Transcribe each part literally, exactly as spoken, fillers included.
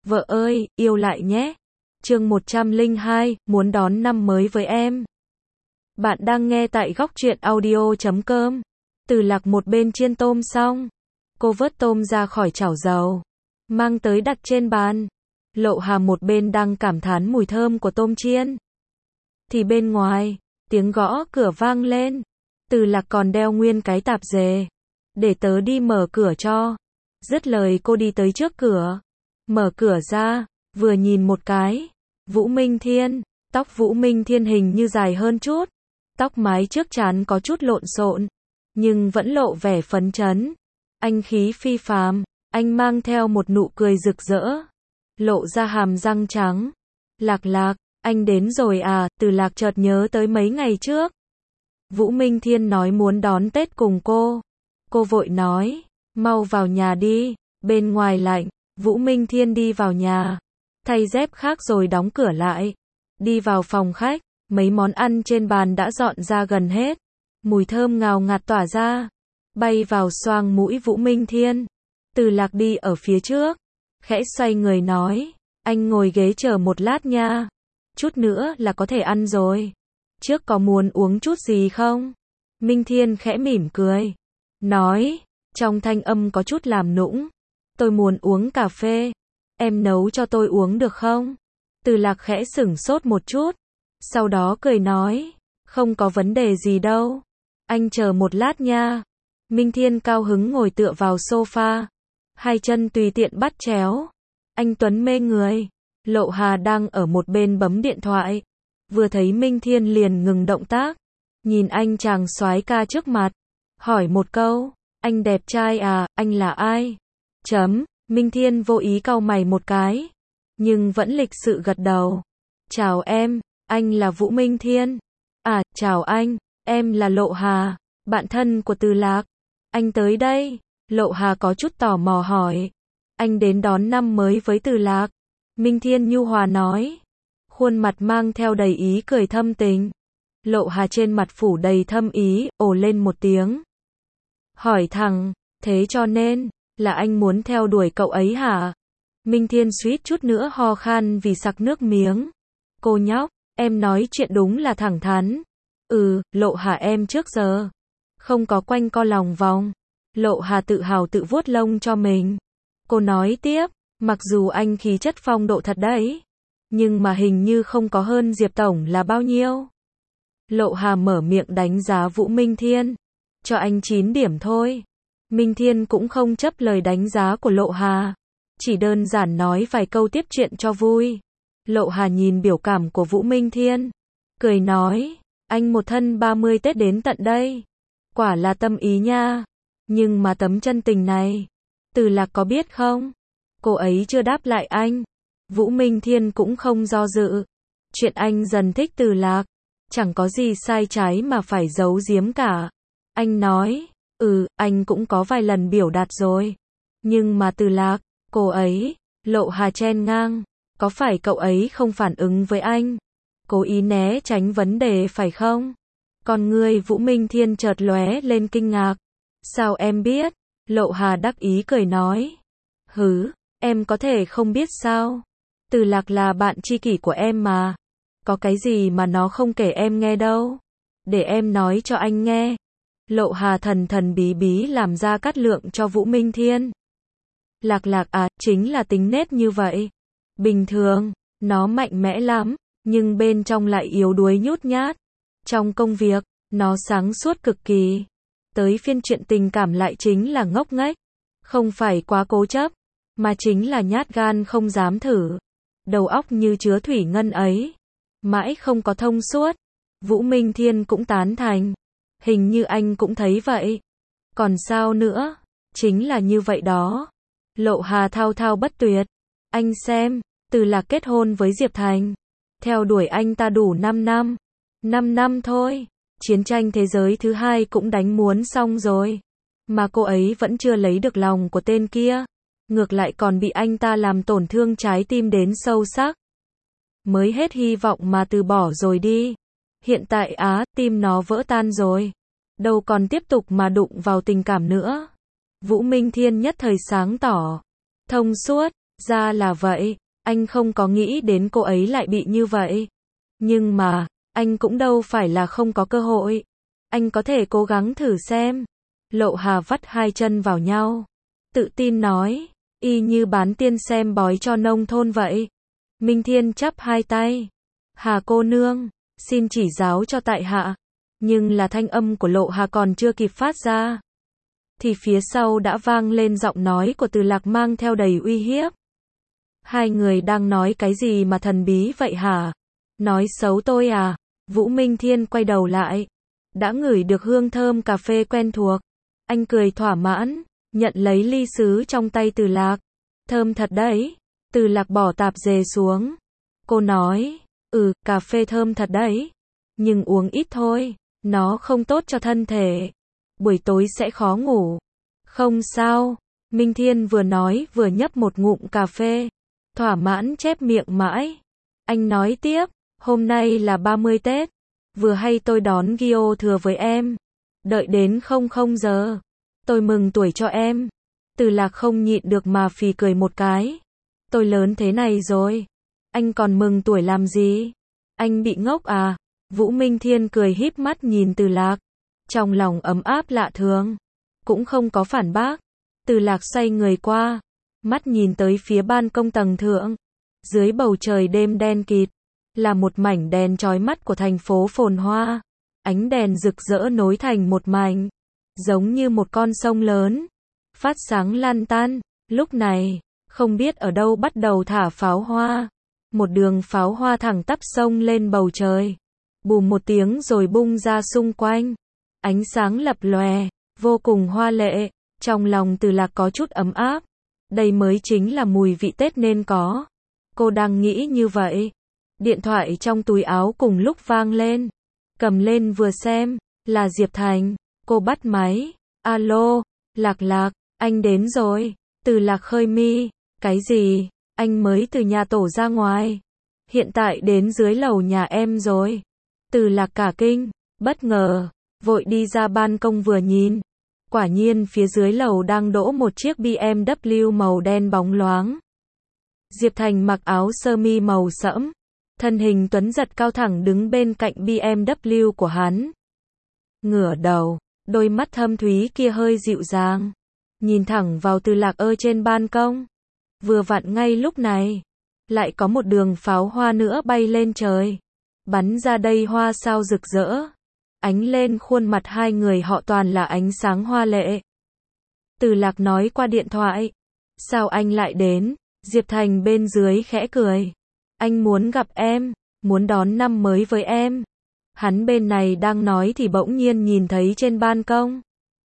Vợ ơi, yêu lại nhé. Chương một trăm lẻ hai, muốn đón năm mới với em. Bạn đang nghe tại góc truyện audio chấm com. Từ Lạc một bên chiên tôm xong, cô vớt tôm ra khỏi chảo dầu, mang tới đặt trên bàn. Lộ Hà một bên đang cảm thán mùi thơm của tôm chiên, thì bên ngoài, tiếng gõ cửa vang lên. Từ Lạc còn đeo nguyên cái tạp dề. Để tớ đi mở cửa cho. Dứt lời cô đi tới trước cửa, mở cửa ra, vừa nhìn một cái, Vũ Minh Thiên. Tóc Vũ Minh Thiên hình như dài hơn chút, tóc mái trước trán có chút lộn xộn, nhưng vẫn lộ vẻ phấn chấn, anh khí phi phàm. Anh mang theo một nụ cười rực rỡ, lộ ra hàm răng trắng. Lạc Lạc, anh đến rồi à? Từ Lạc chợt nhớ tới mấy ngày trước Vũ Minh Thiên nói muốn đón Tết cùng cô. Cô vội nói, mau vào nhà đi, bên ngoài lạnh. Vũ Minh Thiên đi vào nhà, thay dép khác rồi đóng cửa lại. Đi vào phòng khách, mấy món ăn trên bàn đã dọn ra gần hết. Mùi thơm ngào ngạt tỏa ra, bay vào xoang mũi Vũ Minh Thiên. Từ Lạc đi ở phía trước, khẽ xoay người nói, anh ngồi ghế chờ một lát nha. Chút nữa là có thể ăn rồi. Trước có muốn uống chút gì không? Minh Thiên khẽ mỉm cười, nói, trong thanh âm có chút làm nũng, tôi muốn uống cà phê. Em nấu cho tôi uống được không? Từ Lạc khẽ sửng sốt một chút, sau đó cười nói, không có vấn đề gì đâu. Anh chờ một lát nha. Minh Thiên cao hứng ngồi tựa vào sofa, hai chân tùy tiện bắt chéo. Anh tuấn mê người. Lộ Hà đang ở một bên bấm điện thoại, vừa thấy Minh Thiên liền ngừng động tác, nhìn anh chàng soái ca trước mặt, hỏi một câu, anh đẹp trai à? Anh là ai? Chấm. Minh Thiên vô ý cau mày một cái, nhưng vẫn lịch sự gật đầu. Chào em, anh là Vũ Minh Thiên. À, chào anh, em là Lộ Hà, bạn thân của Từ Lạc. Anh tới đây. Lộ Hà có chút tò mò hỏi, anh đến đón năm mới với Từ Lạc? Minh Thiên nhu hòa nói, khuôn mặt mang theo đầy ý cười thâm tình. Lộ Hà trên mặt phủ đầy thâm ý, ồ lên một tiếng. Hỏi thẳng, thế cho nên, là anh muốn theo đuổi cậu ấy hả? Minh Thiên suýt chút nữa ho khan vì sặc nước miếng. Cô nhóc, em nói chuyện đúng là thẳng thắn. Ừ, Lộ Hà em trước giờ không có quanh co lòng vòng. Lộ Hà tự hào tự vuốt lông cho mình. Cô nói tiếp, mặc dù anh khí chất phong độ thật đấy, nhưng mà hình như không có hơn Diệp Tổng là bao nhiêu. Lộ Hà mở miệng đánh giá Vũ Minh Thiên, cho anh chín điểm thôi. Minh Thiên cũng không chấp lời đánh giá của Lộ Hà, chỉ đơn giản nói vài câu tiếp chuyện cho vui. Lộ Hà nhìn biểu cảm của Vũ Minh Thiên, cười nói, anh một thân ba mươi Tết đến tận đây, quả là tâm ý nha. Nhưng mà tấm chân tình này, Từ Lạc có biết không? Cô ấy chưa đáp lại anh. Vũ Minh Thiên cũng không do dự. Chuyện anh dần thích Từ Lạc, chẳng có gì sai trái mà phải giấu giếm cả. Anh nói, ừ, anh cũng có vài lần biểu đạt rồi. Nhưng mà Từ Lạc, cô ấy. Lộ Hà chen ngang, có phải cậu ấy không phản ứng với anh? Cố ý né tránh vấn đề phải không? Con ngươi Vũ Minh Thiên chợt lóe lên kinh ngạc. Sao em biết? Lộ Hà đắc ý cười nói, hứ, em có thể không biết sao? Từ Lạc là bạn tri kỷ của em mà. Có cái gì mà nó không kể em nghe đâu. Để em nói cho anh nghe. Lộ Hà thần thần bí bí làm ra cát lượng cho Vũ Minh Thiên. Lạc Lạc à, chính là tính nết như vậy. Bình thường, nó mạnh mẽ lắm, nhưng bên trong lại yếu đuối nhút nhát. Trong công việc, nó sáng suốt cực kỳ. Tới phiên chuyện tình cảm lại chính là ngốc nghếch. Không phải quá cố chấp, mà chính là nhát gan không dám thử. Đầu óc như chứa thủy ngân ấy, mãi không có thông suốt. Vũ Minh Thiên cũng tán thành. Hình như anh cũng thấy vậy. Còn sao nữa? Chính là như vậy đó. Lộ Hà thao thao bất tuyệt. Anh xem, Từ Lạc kết hôn với Diệp Thành, theo đuổi anh ta đủ năm năm. năm năm thôi. Chiến tranh thế giới thứ hai cũng đánh muốn xong rồi. Mà cô ấy vẫn chưa lấy được lòng của tên kia. Ngược lại còn bị anh ta làm tổn thương trái tim đến sâu sắc. Mới hết hy vọng mà từ bỏ rồi đi. Hiện tại á, tim nó vỡ tan rồi. Đâu còn tiếp tục mà đụng vào tình cảm nữa. Vũ Minh Thiên nhất thời sáng tỏ, thông suốt. Ra là vậy, anh không có nghĩ đến cô ấy lại bị như vậy. Nhưng mà, anh cũng đâu phải là không có cơ hội. Anh có thể cố gắng thử xem. Lộ Hà vắt hai chân vào nhau. Tự tin nói, y như bán tiên xem bói cho nông thôn vậy. Minh Thiên chắp hai tay. Hà cô nương, xin chỉ giáo cho tại hạ. Nhưng là thanh âm của Lộ Hà còn chưa kịp phát ra, thì phía sau đã vang lên giọng nói của Từ Lạc mang theo đầy uy hiếp. Hai người đang nói cái gì mà thần bí vậy hả? Nói xấu tôi à? Vũ Minh Thiên quay đầu lại. Đã ngửi được hương thơm cà phê quen thuộc. Anh cười thỏa mãn, nhận lấy ly sứ trong tay Từ Lạc. Thơm thật đấy. Từ Lạc bỏ tạp dề xuống. Cô nói, ừ, cà phê thơm thật đấy. Nhưng uống ít thôi, nó không tốt cho thân thể. Buổi tối sẽ khó ngủ. Không sao. Minh Thiên vừa nói vừa nhấp một ngụm cà phê. Thỏa mãn chép miệng mãi. Anh nói tiếp, hôm nay là ba mươi Tết. Vừa hay tôi đón Gio thừa với em. Đợi đến không không giờ. Tôi mừng tuổi cho em. Từ Lạc không nhịn được mà phì cười một cái. Tôi lớn thế này rồi. Anh còn mừng tuổi làm gì? Anh bị ngốc à? Vũ Minh Thiên cười híp mắt nhìn Từ Lạc. Trong lòng ấm áp lạ thường. Cũng không có phản bác. Từ Lạc xoay người qua. Mắt nhìn tới phía ban công tầng thượng. Dưới bầu trời đêm đen kịt. Là một mảnh đèn chói mắt của thành phố phồn hoa. Ánh đèn rực rỡ nối thành một mảnh. Giống như một con sông lớn. Phát sáng lan tan. Lúc này, không biết ở đâu bắt đầu thả pháo hoa. Một đường pháo hoa thẳng tắp sông lên bầu trời. Bùm một tiếng rồi bung ra xung quanh. Ánh sáng lập lòe, vô cùng hoa lệ. Trong lòng Từ Lạc có chút ấm áp. Đây mới chính là mùi vị Tết nên có. Cô đang nghĩ như vậy. Điện thoại trong túi áo cùng lúc vang lên. Cầm lên vừa xem, là Diệp Thành. Cô bắt máy. Alo, Lạc Lạc, anh đến rồi. Từ Lạc khơi mi. Cái gì? Anh mới từ nhà tổ ra ngoài. Hiện tại đến dưới lầu nhà em rồi. Từ Lạc cả kinh, bất ngờ, vội đi ra ban công vừa nhìn. Quả nhiên phía dưới lầu đang đỗ một chiếc bê em vê màu đen bóng loáng. Diệp Thành mặc áo sơ mi màu sẫm. Thân hình tuấn giật cao thẳng đứng bên cạnh bê em vê của hắn. Ngửa đầu, đôi mắt thâm thúy kia hơi dịu dàng. Nhìn thẳng vào Từ Lạc ở trên ban công. Vừa vặn ngay lúc này, lại có một đường pháo hoa nữa bay lên trời. Bắn ra đây hoa sao rực rỡ. Ánh lên khuôn mặt hai người họ toàn là ánh sáng hoa lệ. Từ Lạc nói qua điện thoại. Sao anh lại đến? Diệp Thành bên dưới khẽ cười. Anh muốn gặp em, muốn đón năm mới với em. Hắn bên này đang nói thì bỗng nhiên nhìn thấy trên ban công.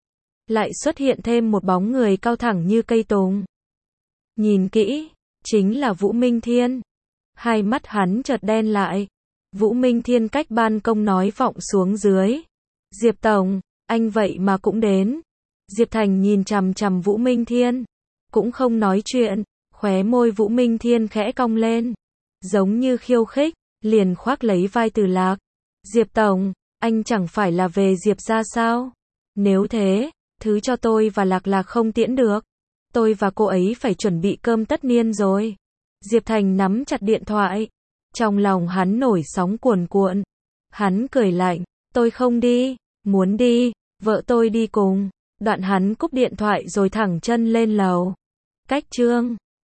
Lại xuất hiện thêm một bóng người cao thẳng như cây tùng. Nhìn kỹ, chính là Vũ Minh Thiên. Hai mắt hắn chợt đen lại. Vũ Minh Thiên cách ban công nói vọng xuống dưới. Diệp Tổng, anh vậy mà cũng đến. Diệp Thành nhìn chằm chằm Vũ Minh Thiên. Cũng không nói chuyện, khóe môi Vũ Minh Thiên khẽ cong lên. Giống như khiêu khích, liền khoác lấy vai Từ Lạc. Diệp Tổng, anh chẳng phải là về Diệp ra sao? Nếu thế, thứ cho tôi và Lạc Lạc không tiễn được. Tôi và cô ấy phải chuẩn bị cơm tất niên rồi. Diệp Thành nắm chặt điện thoại. Trong lòng hắn nổi sóng cuồn cuộn. Hắn cười lạnh. Tôi không đi. Muốn đi, vợ tôi đi cùng. Đoạn hắn cúp điện thoại rồi thẳng chân lên lầu. Cách chương